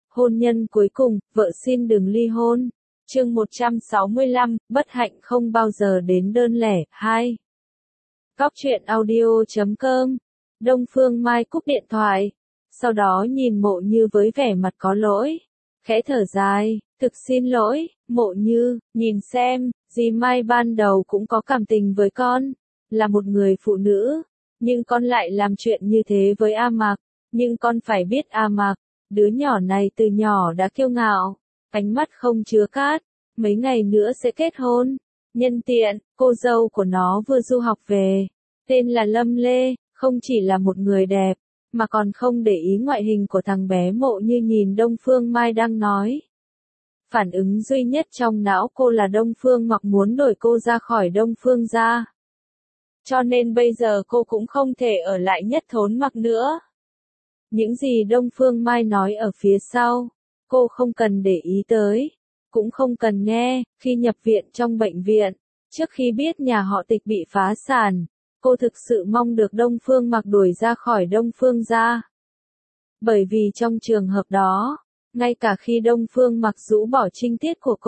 Hôn nhân cuối cùng, vợ xin đừng ly hôn. Chương 165, bất hạnh không bao giờ đến đơn lẻ. 2. Góc truyện audio.com. Đông Phương Mai cúp điện thoại. Sau đó nhìn Mộ Như với vẻ mặt có lỗi. Khẽ thở dài, thực xin lỗi, Mộ Như, nhìn xem, dì Mai ban đầu cũng có cảm tình với con. Là một người phụ nữ. Nhưng con lại làm chuyện như thế với A Mạc. Nhưng con phải biết A Mạc, đứa nhỏ này từ nhỏ đã kiêu ngạo. Ánh mắt không chứa cát. Mấy ngày nữa sẽ kết hôn. Nhân tiện, cô dâu của nó vừa du học về. Tên là Lâm Lê, không chỉ là một người đẹp, mà còn không để ý ngoại hình của thằng bé Mộ Như nhìn Đông Phương Mai đang nói. Phản ứng duy nhất trong não cô là Đông Phương Mặc muốn đuổi cô ra khỏi Đông Phương gia. Cho nên bây giờ cô cũng không thể ở lại Nhất Thốn Mặc nữa. Những gì Đông Phương Mai nói ở phía sau, cô không cần để ý tới, cũng không cần nghe. Khi nhập viện trong bệnh viện, trước khi biết nhà họ Tịch bị phá sản, cô thực sự mong được Đông Phương Mặc đuổi ra khỏi Đông Phương gia. Bởi vì trong trường hợp đó, ngay cả khi Đông Phương Mặc rũ bỏ trinh tiết của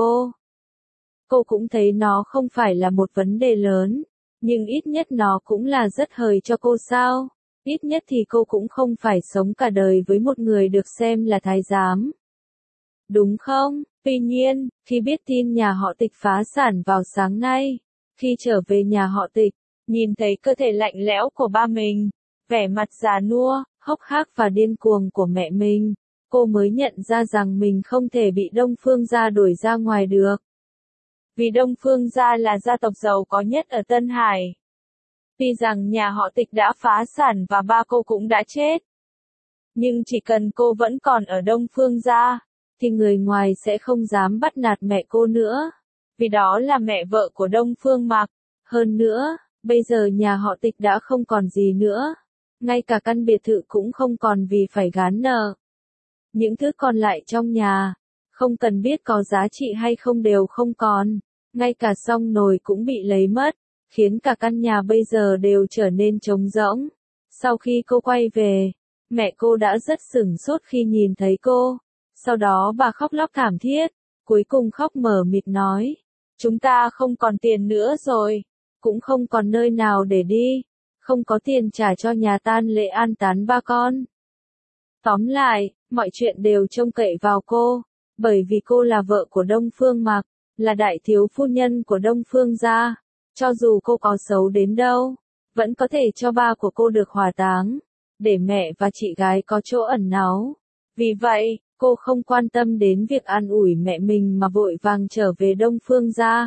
cô cũng thấy nó không phải là một vấn đề lớn, nhưng ít nhất nó cũng là rất hời cho cô sao. Ít nhất thì cô cũng không phải sống cả đời với một người được xem là thái giám. Đúng không? Tuy nhiên, khi biết tin nhà họ Tịch phá sản vào sáng nay, khi trở về nhà họ Tịch, nhìn thấy cơ thể lạnh lẽo của ba mình, vẻ mặt già nua, hốc hác và điên cuồng của mẹ mình, cô mới nhận ra rằng mình không thể bị Đông Phương gia đuổi ra ngoài được. Vì Đông Phương gia là gia tộc giàu có nhất ở Tân Hải. Tuy rằng nhà họ Tịch đã phá sản và ba cô cũng đã chết. Nhưng chỉ cần cô vẫn còn ở Đông Phương gia, thì người ngoài sẽ không dám bắt nạt mẹ cô nữa. Vì đó là mẹ vợ của Đông Phương Mặc. Hơn nữa, bây giờ nhà họ Tịch đã không còn gì nữa. Ngay cả căn biệt thự cũng không còn vì phải gán nợ. Những thứ còn lại trong nhà, không cần biết có giá trị hay không đều không còn. Ngay cả xông nồi cũng bị lấy mất, khiến cả căn nhà bây giờ đều trở nên trống rỗng. Sau khi cô quay về, mẹ cô đã rất sửng sốt khi nhìn thấy cô. Sau đó bà khóc lóc thảm thiết, cuối cùng khóc mờ mịt nói, chúng ta không còn tiền nữa rồi, cũng không còn nơi nào để đi, không có tiền trả cho nhà tang lễ an táng ba con. Tóm lại, mọi chuyện đều trông cậy vào cô, bởi vì cô là vợ của Đông Phương Mặc, là đại thiếu phu nhân của Đông Phương gia. Cho dù cô có xấu đến đâu, vẫn có thể cho ba của cô được hỏa táng, để mẹ và chị gái có chỗ ẩn náu. Vì vậy, cô không quan tâm đến việc an ủi mẹ mình mà vội vàng trở về Đông Phương gia.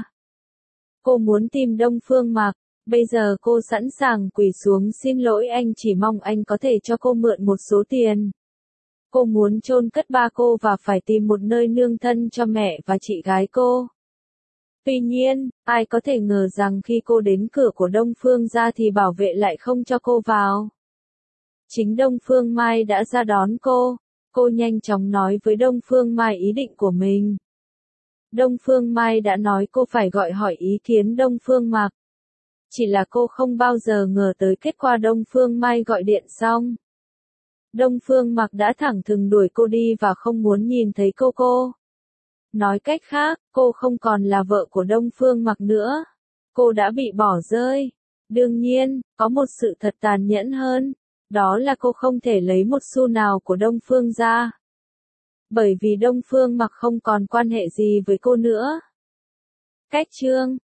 Cô muốn tìm Đông Phương Mặc, bây giờ cô sẵn sàng quỳ xuống xin lỗi anh, chỉ mong anh có thể cho cô mượn một số tiền. Cô muốn chôn cất ba cô và phải tìm một nơi nương thân cho mẹ và chị gái cô. Tuy nhiên, ai có thể ngờ rằng khi cô đến cửa của Đông Phương gia thì bảo vệ lại không cho cô vào. Chính Đông Phương Mai đã ra đón cô nhanh chóng nói với Đông Phương Mai ý định của mình. Đông Phương Mai đã nói cô phải gọi hỏi ý kiến Đông Phương Mặc. Chỉ là cô không bao giờ ngờ tới kết quả Đông Phương Mai gọi điện xong. Đông Phương Mặc đã thẳng thừng đuổi cô đi và không muốn nhìn thấy cô. Nói cách khác, cô không còn là vợ của Đông Phương Mặc nữa. Cô đã bị bỏ rơi. Đương nhiên, có một sự thật tàn nhẫn hơn. Đó là cô không thể lấy một xu nào của Đông Phương gia. Bởi vì Đông Phương Mặc không còn quan hệ gì với cô nữa. Cách chương